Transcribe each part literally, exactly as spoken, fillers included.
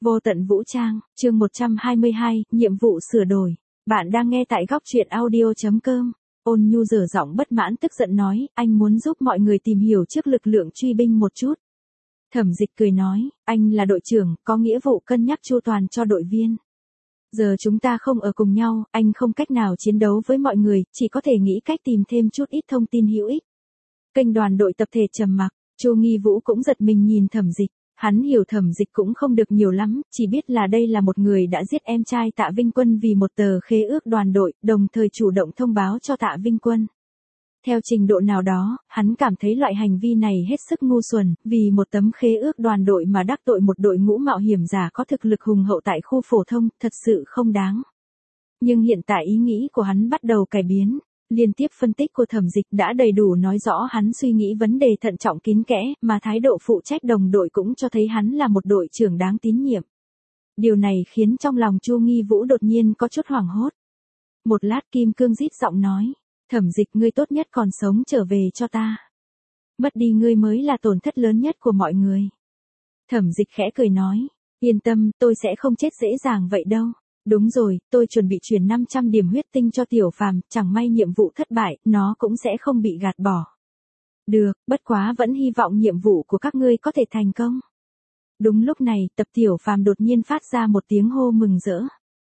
Vô tận vũ trang, chương một trăm hai mươi hai, nhiệm vụ sửa đổi. Bạn đang nghe tại góc truyện audio chấm com. Ôn Nhu dở giọng bất mãn tức giận nói, anh muốn giúp mọi người tìm hiểu trước lực lượng truy binh một chút. Thẩm Dịch cười nói, anh là đội trưởng, có nghĩa vụ cân nhắc chu toàn cho đội viên. Giờ chúng ta không ở cùng nhau, anh không cách nào chiến đấu với mọi người, chỉ có thể nghĩ cách tìm thêm chút ít thông tin hữu ích. Kênh đoàn đội tập thể trầm mặc, Chu Nghi Vũ cũng giật mình nhìn Thẩm Dịch. Hắn hiểu Thẩm Dịch cũng không được nhiều lắm, chỉ biết là đây là một người đã giết em trai Tạ Vinh Quân vì một tờ khế ước đoàn đội, đồng thời chủ động thông báo cho Tạ Vinh Quân. Theo trình độ nào đó, hắn cảm thấy loại hành vi này hết sức ngu xuẩn, vì một tấm khế ước đoàn đội mà đắc tội một đội ngũ mạo hiểm giả có thực lực hùng hậu tại khu phổ thông, thật sự không đáng. Nhưng hiện tại ý nghĩ của hắn bắt đầu cải biến. Liên tiếp phân tích của Thẩm Dịch đã đầy đủ nói rõ hắn suy nghĩ vấn đề thận trọng kín kẽ, mà thái độ phụ trách đồng đội cũng cho thấy hắn là một đội trưởng đáng tín nhiệm. Điều này khiến trong lòng Chu Nghi Vũ đột nhiên có chút hoảng hốt. Một lát Kim Cương rít giọng nói, Thẩm Dịch ngươi tốt nhất còn sống trở về cho ta. Mất đi ngươi mới là tổn thất lớn nhất của mọi người. Thẩm Dịch khẽ cười nói, yên tâm, tôi sẽ không chết dễ dàng vậy đâu. Đúng rồi, tôi chuẩn bị chuyển năm trăm điểm huyết tinh cho Tiểu Phàm, chẳng may nhiệm vụ thất bại, nó cũng sẽ không bị gạt bỏ. Được, bất quá vẫn hy vọng nhiệm vụ của các ngươi có thể thành công. Đúng lúc này, tập Tiểu Phàm đột nhiên phát ra một tiếng hô mừng rỡ.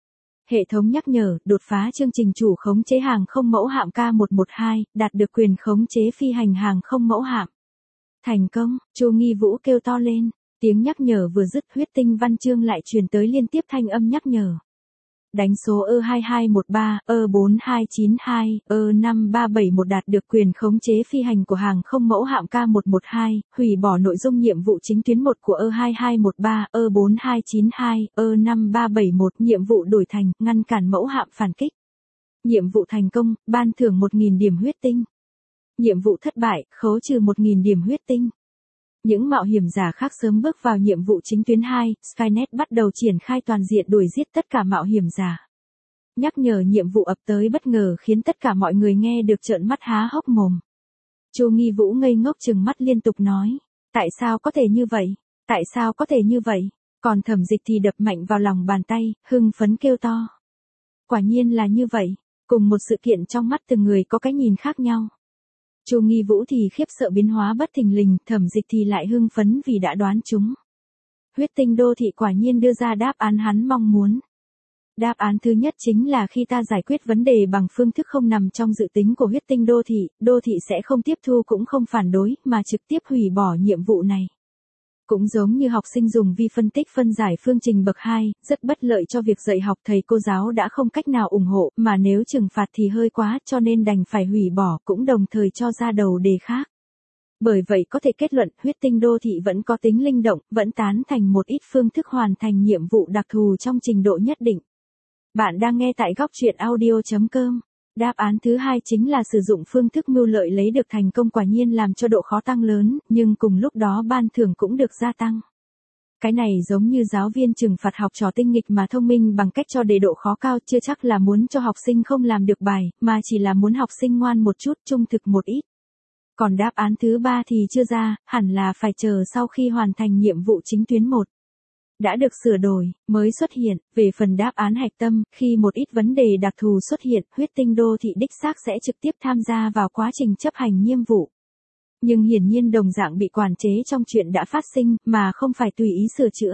Hệ thống nhắc nhở, đột phá chương trình chủ khống chế hàng không mẫu hạm K một một hai, đạt được quyền khống chế phi hành hàng không mẫu hạm. Thành công, Chu Nghi Vũ kêu to lên, tiếng nhắc nhở vừa dứt huyết tinh văn chương lại truyền tới liên tiếp thanh âm nhắc nhở. Đánh số E hai hai một ba, E bốn hai chín hai, E năm ba bảy một đạt được quyền khống chế phi hành của hàng không mẫu hạm K một một hai, hủy bỏ nội dung nhiệm vụ chính tuyến một của E hai hai một ba, E bốn hai chín hai, E năm ba bảy một, nhiệm vụ đổi thành, ngăn cản mẫu hạm phản kích. Nhiệm vụ thành công, ban thưởng một nghìn điểm huyết tinh. Nhiệm vụ thất bại, khấu trừ một nghìn điểm huyết tinh. Những mạo hiểm giả khác sớm bước vào nhiệm vụ chính tuyến hai, Skynet bắt đầu triển khai toàn diện đuổi giết tất cả mạo hiểm giả. Nhắc nhở nhiệm vụ ập tới bất ngờ khiến tất cả mọi người nghe được trợn mắt há hốc mồm. Chu Nghi Vũ ngây ngốc trừng mắt liên tục nói, tại sao có thể như vậy, tại sao có thể như vậy, còn Thẩm Dịch thì đập mạnh vào lòng bàn tay, hưng phấn kêu to. Quả nhiên là như vậy, cùng một sự kiện trong mắt từng người có cái nhìn khác nhau. Chu Nghi Vũ thì khiếp sợ biến hóa bất thình lình, Thẩm Dịch thì lại hưng phấn vì đã đoán trúng. Huyết tinh đô thị quả nhiên đưa ra đáp án hắn mong muốn. Đáp án thứ nhất chính là khi ta giải quyết vấn đề bằng phương thức không nằm trong dự tính của huyết tinh đô thị, đô thị sẽ không tiếp thu cũng không phản đối, mà trực tiếp hủy bỏ nhiệm vụ này. Cũng giống như học sinh dùng vi phân tích phân giải phương trình bậc hai, rất bất lợi cho việc dạy học, thầy cô giáo đã không cách nào ủng hộ, mà nếu trừng phạt thì hơi quá, cho nên đành phải hủy bỏ, cũng đồng thời cho ra đầu đề khác. Bởi vậy có thể kết luận, huyết tinh đô thị vẫn có tính linh động, vẫn tán thành một ít phương thức hoàn thành nhiệm vụ đặc thù trong trình độ nhất định. Bạn đang nghe tại góc truyện audio chấm com. Đáp án thứ hai chính là sử dụng phương thức mưu lợi lấy được thành công, quả nhiên làm cho độ khó tăng lớn, nhưng cùng lúc đó ban thưởng cũng được gia tăng. Cái này giống như giáo viên trừng phạt học trò tinh nghịch mà thông minh bằng cách cho đề độ khó cao, chưa chắc là muốn cho học sinh không làm được bài, mà chỉ là muốn học sinh ngoan một chút, trung thực một ít. Còn đáp án thứ ba thì chưa ra, hẳn là phải chờ sau khi hoàn thành nhiệm vụ chính tuyến một. Đã được sửa đổi, mới xuất hiện. Về phần đáp án hạch tâm, khi một ít vấn đề đặc thù xuất hiện, huyết tinh đô thị đích xác sẽ trực tiếp tham gia vào quá trình chấp hành nhiệm vụ. Nhưng hiển nhiên đồng dạng bị quản chế trong chuyện đã phát sinh, mà không phải tùy ý sửa chữa.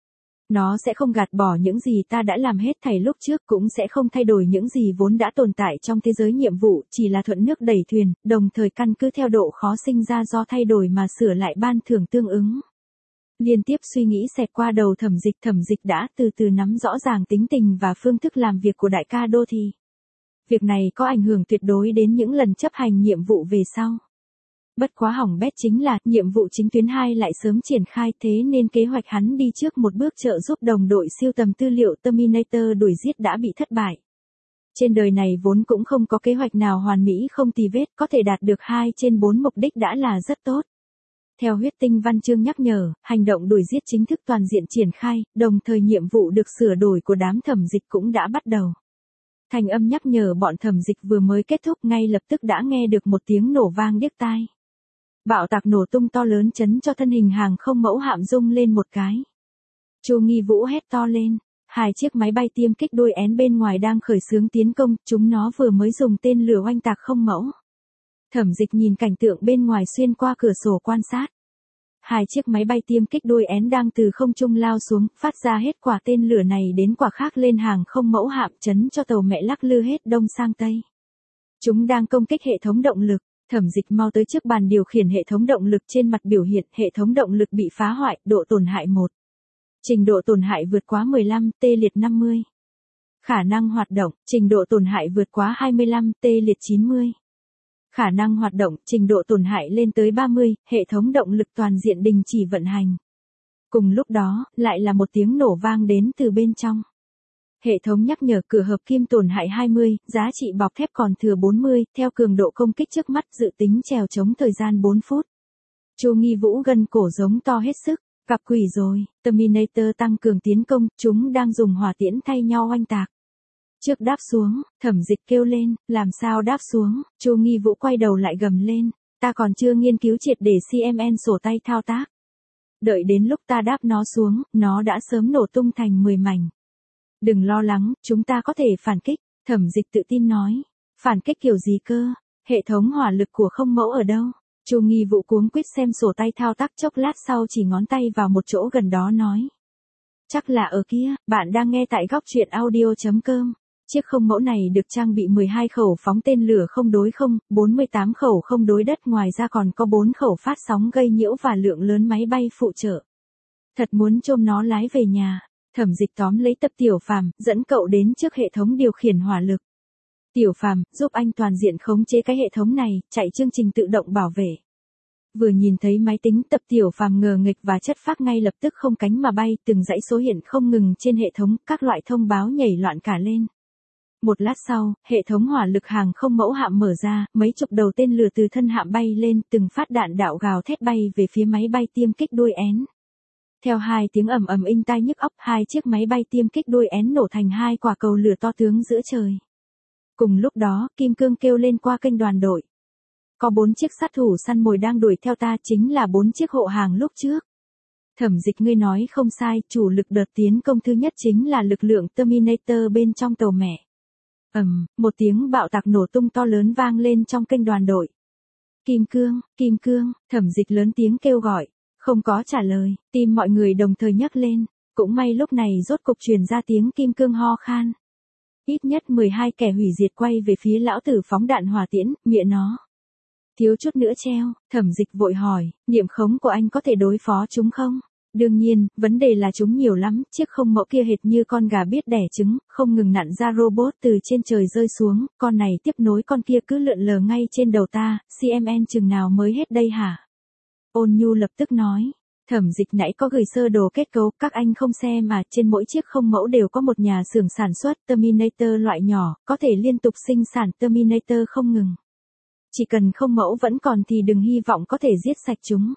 Nó sẽ không gạt bỏ những gì ta đã làm hết thảy lúc trước, cũng sẽ không thay đổi những gì vốn đã tồn tại trong thế giới nhiệm vụ, chỉ là thuận nước đẩy thuyền, đồng thời căn cứ theo độ khó sinh ra do thay đổi mà sửa lại ban thưởng tương ứng. Liên tiếp suy nghĩ xẹt qua đầu Thẩm Dịch, Thẩm Dịch đã từ từ nắm rõ ràng tính tình và phương thức làm việc của đại ca đô thị. Việc này có ảnh hưởng tuyệt đối đến những lần chấp hành nhiệm vụ về sau. Bất quá hỏng bét chính là, nhiệm vụ chính tuyến hai lại sớm triển khai, thế nên kế hoạch hắn đi trước một bước trợ giúp đồng đội siêu tầm tư liệu Terminator đuổi giết đã bị thất bại. Trên đời này vốn cũng không có kế hoạch nào hoàn mỹ không tì vết, có thể đạt được hai trên bốn mục đích đã là rất tốt. Theo huyết tinh văn chương nhắc nhở, hành động đuổi giết chính thức toàn diện triển khai, đồng thời nhiệm vụ được sửa đổi của đám Thẩm Dịch cũng đã bắt đầu. Thành âm nhắc nhở bọn Thẩm Dịch vừa mới kết thúc, ngay lập tức đã nghe được một tiếng nổ vang điếc tai. Bạo tạc nổ tung to lớn chấn cho thân hình hàng không mẫu hạm rung lên một cái. Chu Nghi Vũ hét to lên. Hai chiếc máy bay tiêm kích đuôi én bên ngoài đang khởi xướng tiến công, chúng nó vừa mới dùng tên lửa oanh tạc không mẫu. Thẩm Dịch nhìn cảnh tượng bên ngoài xuyên qua cửa sổ quan sát. Hai chiếc máy bay tiêm kích đuôi én đang từ không trung lao xuống, phát ra hết quả tên lửa này đến quả khác lên hàng không mẫu hạm, chấn cho tàu mẹ lắc lư hết đông sang tây. Chúng đang công kích hệ thống động lực. Thẩm Dịch mau tới trước bàn điều khiển hệ thống động lực, trên mặt biểu hiện hệ thống động lực bị phá hoại, độ tổn hại một. Trình độ tổn hại vượt quá mười lăm, tê liệt năm mươi. Khả năng hoạt động, trình độ tổn hại vượt quá hai mươi lăm, tê liệt chín mươi. Khả năng hoạt động, trình độ tổn hại lên tới ba mươi, hệ thống động lực toàn diện đình chỉ vận hành. Cùng lúc đó, lại là một tiếng nổ vang đến từ bên trong. Hệ thống nhắc nhở cửa hợp kim tổn hại hai mươi, giá trị bọc thép còn thừa bốn mươi, theo cường độ công kích trước mắt dự tính trèo chống thời gian bốn phút. Chu Nghi Vũ gân cổ giống to hết sức. Gặp quỷ rồi, Terminator tăng cường tiến công, chúng đang dùng hỏa tiễn thay nhau oanh tạc. Trước đáp xuống, Thẩm Dịch kêu lên, làm sao đáp xuống, Chu Nghi Vũ quay đầu lại gầm lên, ta còn chưa nghiên cứu triệt để xê em en sổ tay thao tác. Đợi đến lúc ta đáp nó xuống, nó đã sớm nổ tung thành mười mảnh. Đừng lo lắng, chúng ta có thể phản kích, Thẩm Dịch tự tin nói. Phản kích kiểu gì cơ? Hệ thống hỏa lực của không mẫu ở đâu? Chu Nghi Vũ cuống quýt xem sổ tay thao tác, chốc lát sau chỉ ngón tay vào một chỗ gần đó nói. Chắc là ở kia, bạn đang nghe tại góc truyện audio chấm com. Chiếc không mẫu này được trang bị mười hai khẩu phóng tên lửa không đối không, bốn mươi tám khẩu không đối đất, ngoài ra còn có bốn khẩu phát sóng gây nhiễu và lượng lớn máy bay phụ trợ. Thật muốn chôm nó lái về nhà. Thẩm Dịch tóm lấy Tập Tiểu Phàm, dẫn cậu đến trước hệ thống điều khiển hỏa lực. Tiểu Phàm, giúp anh toàn diện khống chế cái hệ thống này, chạy chương trình tự động bảo vệ. Vừa nhìn thấy máy tính, Tập Tiểu Phàm ngờ nghịch và chất phác ngay lập tức không cánh mà bay, từng dãy số hiện không ngừng trên hệ thống, các loại thông báo nhảy loạn cả lên. Một lát sau, hệ thống hỏa lực hàng không mẫu hạm mở ra, mấy chục đầu tên lửa từ thân hạm bay lên, từng phát đạn đạo gào thét bay về phía máy bay tiêm kích đuôi én. Theo hai tiếng ầm ầm inh tai nhức óc, hai chiếc máy bay tiêm kích đuôi én nổ thành hai quả cầu lửa to tướng giữa trời. Cùng lúc đó, Kim Cương kêu lên qua kênh đoàn đội. Có bốn chiếc sát thủ săn mồi đang đuổi theo ta, chính là bốn chiếc hộ hàng lúc trước. Thẩm Dịch, ngươi nói không sai, chủ lực đợt tiến công thứ nhất chính là lực lượng Terminator bên trong tàu mẹ. Ầm, một tiếng bạo tạc nổ tung to lớn vang lên trong kênh đoàn đội. Kim Cương, Kim Cương, Thẩm Dịch lớn tiếng kêu gọi. Không có trả lời, tim mọi người đồng thời nhấc lên. Cũng may lúc này rốt cục truyền ra tiếng Kim Cương ho khan. Ít nhất mười hai kẻ hủy diệt quay về phía lão tử phóng đạn hỏa tiễn, miệng nó. Thiếu chút nữa treo, Thẩm Dịch vội hỏi, niệm khống của anh có thể đối phó chúng không? Đương nhiên, vấn đề là chúng nhiều lắm, chiếc không mẫu kia hệt như con gà biết đẻ trứng, không ngừng nặn ra robot từ trên trời rơi xuống, con này tiếp nối con kia cứ lượn lờ ngay trên đầu ta, xê em en chừng nào mới hết đây hả? Ôn Nhu lập tức nói, Thẩm Dịch nãy có gửi sơ đồ kết cấu, các anh không xem mà, trên mỗi chiếc không mẫu đều có một nhà xưởng sản xuất Terminator loại nhỏ, có thể liên tục sinh sản Terminator không ngừng. Chỉ cần không mẫu vẫn còn thì đừng hy vọng có thể giết sạch chúng.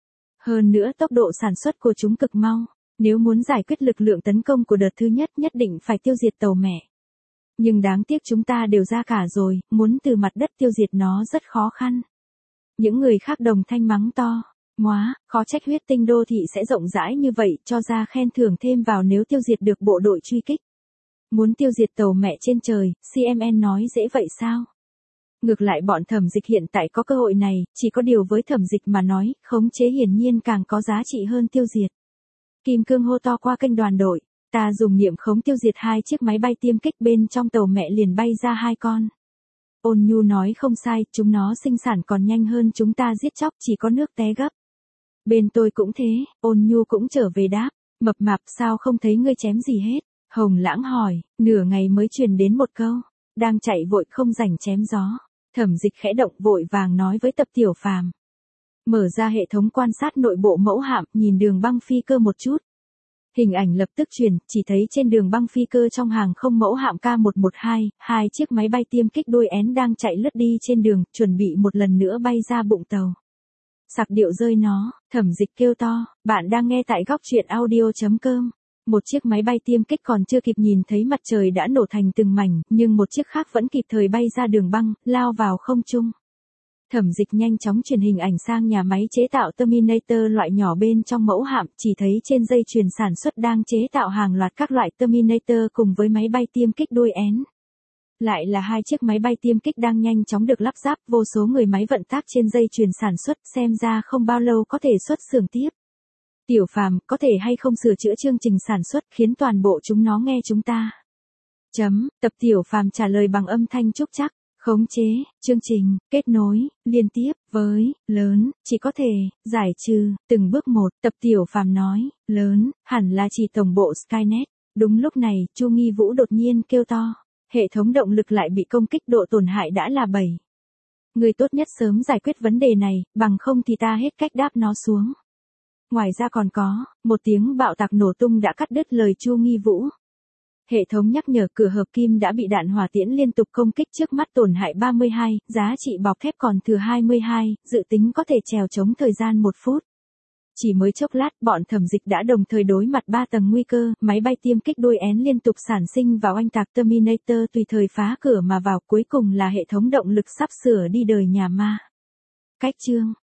Hơn nữa tốc độ sản xuất của chúng cực mau, nếu muốn giải quyết lực lượng tấn công của đợt thứ nhất nhất định phải tiêu diệt tàu mẹ. Nhưng đáng tiếc chúng ta đều ra cả rồi, muốn từ mặt đất tiêu diệt nó rất khó khăn. Những người khác đồng thanh mắng to, móa, khó trách huyết tinh đô thị sẽ rộng rãi như vậy, cho ra khen thưởng thêm vào nếu tiêu diệt được bộ đội truy kích. Muốn tiêu diệt tàu mẹ trên trời, xê em en nói dễ vậy sao? Ngược lại bọn Thẩm Dịch hiện tại có cơ hội này, chỉ có điều với Thẩm Dịch mà nói, khống chế hiển nhiên càng có giá trị hơn tiêu diệt. Kim Cương hô to qua kênh đoàn đội, ta dùng niệm khống tiêu diệt hai chiếc máy bay tiêm kích, bên trong tàu mẹ liền bay ra hai con. Ôn Nhu nói không sai, chúng nó sinh sản còn nhanh hơn chúng ta giết chóc, chỉ có nước té gấp. Bên tôi cũng thế, Ôn Nhu cũng trở về đáp, mập mạp sao không thấy ngươi chém gì hết. Hồng Lãng hỏi, nửa ngày mới truyền đến một câu, đang chạy vội không rảnh chém gió. Thẩm Dịch khẽ động vội vàng nói với Tập Tiểu Phàm. Mở ra hệ thống quan sát nội bộ mẫu hạm, nhìn đường băng phi cơ một chút. Hình ảnh lập tức truyền, chỉ thấy trên đường băng phi cơ trong hàng không mẫu hạm K một một hai, hai chiếc máy bay tiêm kích đuôi én đang chạy lướt đi trên đường, chuẩn bị một lần nữa bay ra bụng tàu. Sặc điệu rơi nó, Thẩm Dịch kêu to, bạn đang nghe tại góc truyện audio chấm com. Một chiếc máy bay tiêm kích còn chưa kịp nhìn thấy mặt trời đã nổ thành từng mảnh, nhưng một chiếc khác vẫn kịp thời bay ra đường băng, lao vào không trung. Thẩm Dịch nhanh chóng truyền hình ảnh sang nhà máy chế tạo Terminator loại nhỏ bên trong mẫu hạm, chỉ thấy trên dây chuyền sản xuất đang chế tạo hàng loạt các loại Terminator cùng với máy bay tiêm kích đuôi én. Lại là hai chiếc máy bay tiêm kích đang nhanh chóng được lắp ráp, vô số người máy vận tác trên dây chuyền sản xuất, xem ra không bao lâu có thể xuất xưởng tiếp. Tiểu Phàm, có thể hay không sửa chữa chương trình sản xuất khiến toàn bộ chúng nó nghe chúng ta. Chấm, tập Tiểu Phàm trả lời bằng âm thanh trúc trắc. Khống chế, chương trình, kết nối, liên tiếp, với, lớn, chỉ có thể, giải trừ, từng bước một, tập Tiểu Phàm nói, lớn, hẳn là chỉ tổng bộ Skynet. Đúng lúc này, Chu Nghi Vũ đột nhiên kêu to. Hệ thống động lực lại bị công kích, độ tổn hại đã là bảy. Người tốt nhất sớm giải quyết vấn đề này, bằng không thì ta hết cách đáp nó xuống. Ngoài ra còn có, một tiếng bạo tạc nổ tung đã cắt đứt lời Chu Nghi Vũ. Hệ thống nhắc nhở cửa hợp kim đã bị đạn hỏa tiễn liên tục công kích, trước mắt tổn hại ba mươi hai, giá trị bọc thép còn thừa hai mươi hai, dự tính có thể trèo chống thời gian một phút. Chỉ mới chốc lát, bọn Thẩm Dịch đã đồng thời đối mặt ba tầng nguy cơ, máy bay tiêm kích đuôi én liên tục sản sinh và oanh tạc Terminator tùy thời phá cửa mà vào, cuối cùng là hệ thống động lực sắp sửa đi đời nhà ma. Cách chương